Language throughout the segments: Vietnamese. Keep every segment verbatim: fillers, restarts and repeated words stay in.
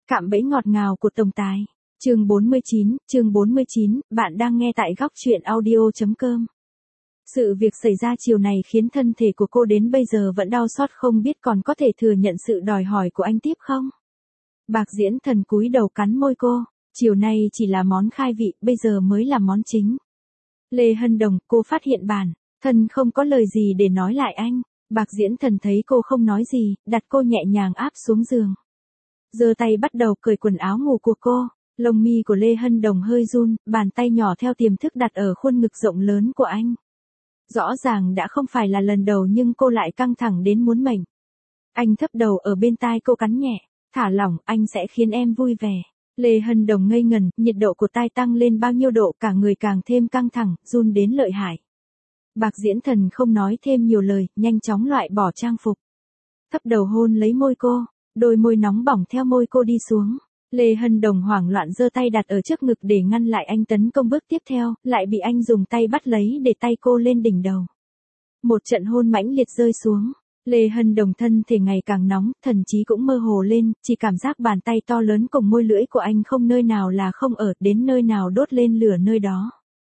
Cạm bẫy ngọt ngào của tổng tài. Chương bốn mươi chín, chương bốn mươi chín, bạn đang nghe tại góc truyện audio chấm com. Sự việc xảy ra chiều này khiến thân thể của cô đến bây giờ vẫn đau xót, không biết còn có thể thừa nhận sự đòi hỏi của anh tiếp không? Bạc Diễn Thần cúi đầu cắn môi cô, chiều nay chỉ là món khai vị, bây giờ mới là món chính. Lê Hân Đồng, cô phát hiện bản thân không có lời gì để nói lại anh. Bạc Diễn Thần thấy cô không nói gì, đặt cô nhẹ nhàng áp xuống giường. Giơ tay bắt đầu cởi quần áo ngủ của cô, lông mi của Lê Hân Đồng hơi run, bàn tay nhỏ theo tiềm thức đặt ở khuôn ngực rộng lớn của anh. Rõ ràng đã không phải là lần đầu nhưng cô lại căng thẳng đến muốn mệnh. Anh thấp đầu ở bên tai cô cắn nhẹ, thả lỏng, anh sẽ khiến em vui vẻ. Lê Hân Đồng ngây ngần, nhiệt độ của tai tăng lên bao nhiêu độ, cả người càng thêm căng thẳng, run đến lợi hại. Bạc Diễn Thần không nói thêm nhiều lời, nhanh chóng loại bỏ trang phục. Thấp đầu hôn lấy môi cô, đôi môi nóng bỏng theo môi cô đi xuống. Lê Hân Đồng hoảng loạn giơ tay đặt ở trước ngực để ngăn lại anh tấn công bước tiếp theo, lại bị anh dùng tay bắt lấy để tay cô lên đỉnh đầu. Một trận hôn mãnh liệt rơi xuống. Lê Hân Đồng thân thể ngày càng nóng, thần trí cũng mơ hồ lên, chỉ cảm giác bàn tay to lớn cùng môi lưỡi của anh không nơi nào là không ở, đến nơi nào đốt lên lửa nơi đó.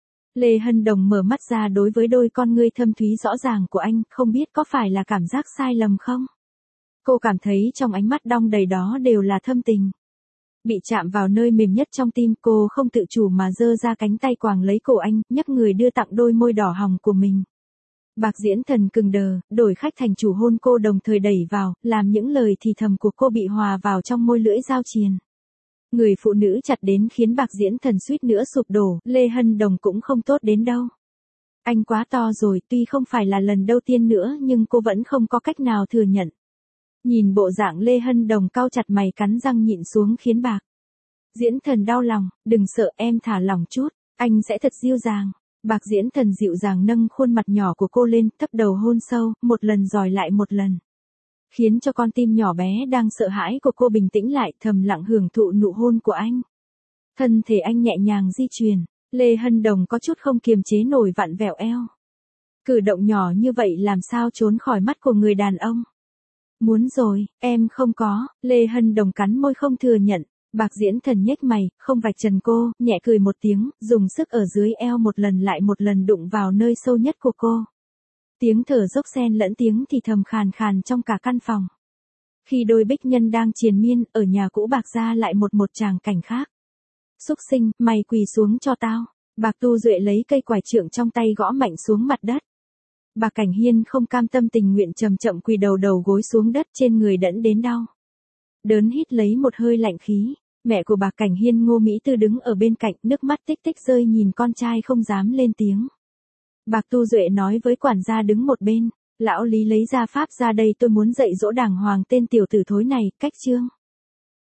Lê Hân Đồng mở mắt ra đối với đôi con ngươi thâm thúy rõ ràng của anh, không biết có phải là cảm giác sai lầm không? Cô cảm thấy trong ánh mắt đong đầy đó đều là thâm tình. Bị chạm vào nơi mềm nhất trong tim, cô không tự chủ mà giơ ra cánh tay quàng lấy cổ anh, nhấc người đưa tặng đôi môi đỏ hồng của mình. Bạc Diễn Thần cứng đờ, đổi khách thành chủ hôn cô đồng thời đẩy vào, làm những lời thì thầm của cô bị hòa vào trong môi lưỡi giao triền. Người phụ nữ chặt đến khiến Bạc Diễn Thần suýt nữa sụp đổ, Lê Hân Đồng cũng không tốt đến đâu. Anh quá to rồi, tuy không phải là lần đầu tiên nữa nhưng cô vẫn không có cách nào thừa nhận. Nhìn bộ dạng Lê Hân Đồng cau chặt mày cắn răng nhịn xuống khiến Bạc Diễn Thần đau lòng, đừng sợ em thả lỏng chút, anh sẽ thật dịu dàng. Bạc Diễn Thần dịu dàng nâng khuôn mặt nhỏ của cô lên, thấp đầu hôn sâu, một lần rồi lại một lần. Khiến cho con tim nhỏ bé đang sợ hãi của cô bình tĩnh lại, thầm lặng hưởng thụ nụ hôn của anh. Thân thể anh nhẹ nhàng di chuyển, Lê Hân Đồng có chút không kiềm chế nổi vặn vẹo eo. Cử động nhỏ như vậy làm sao trốn khỏi mắt của người đàn ông. Muốn rồi, em không có, Lê Hân Đồng cắn môi không thừa nhận. Bạc Diễn Thần nhếch mày, không vạch trần cô, nhẹ cười một tiếng, dùng sức ở dưới eo một lần lại một lần đụng vào nơi sâu nhất của cô. Tiếng thở dốc xen lẫn tiếng thì thầm khàn khàn trong cả căn phòng. Khi đôi bích nhân đang triền miên, ở nhà cũ Bạc gia lại một một tràng cảnh khác. Súc sinh, mày quỳ xuống cho tao. Bạc Tu Duệ lấy cây quải trượng trong tay gõ mạnh xuống mặt đất. Bạc Cảnh Hiên không cam tâm tình nguyện chậm chậm quỳ đầu đầu gối xuống đất, trên người đẫm đến đau. Đớn hít lấy một hơi lạnh khí. Mẹ của Bạc Cảnh Hiên Ngô Mỹ Tư đứng ở bên cạnh, nước mắt tích tích rơi nhìn con trai không dám lên tiếng. Bạc Tu Duệ nói với quản gia đứng một bên, lão Lý lấy ra pháp ra đây, tôi muốn dạy dỗ đàng hoàng tên tiểu tử thối này, cách chương.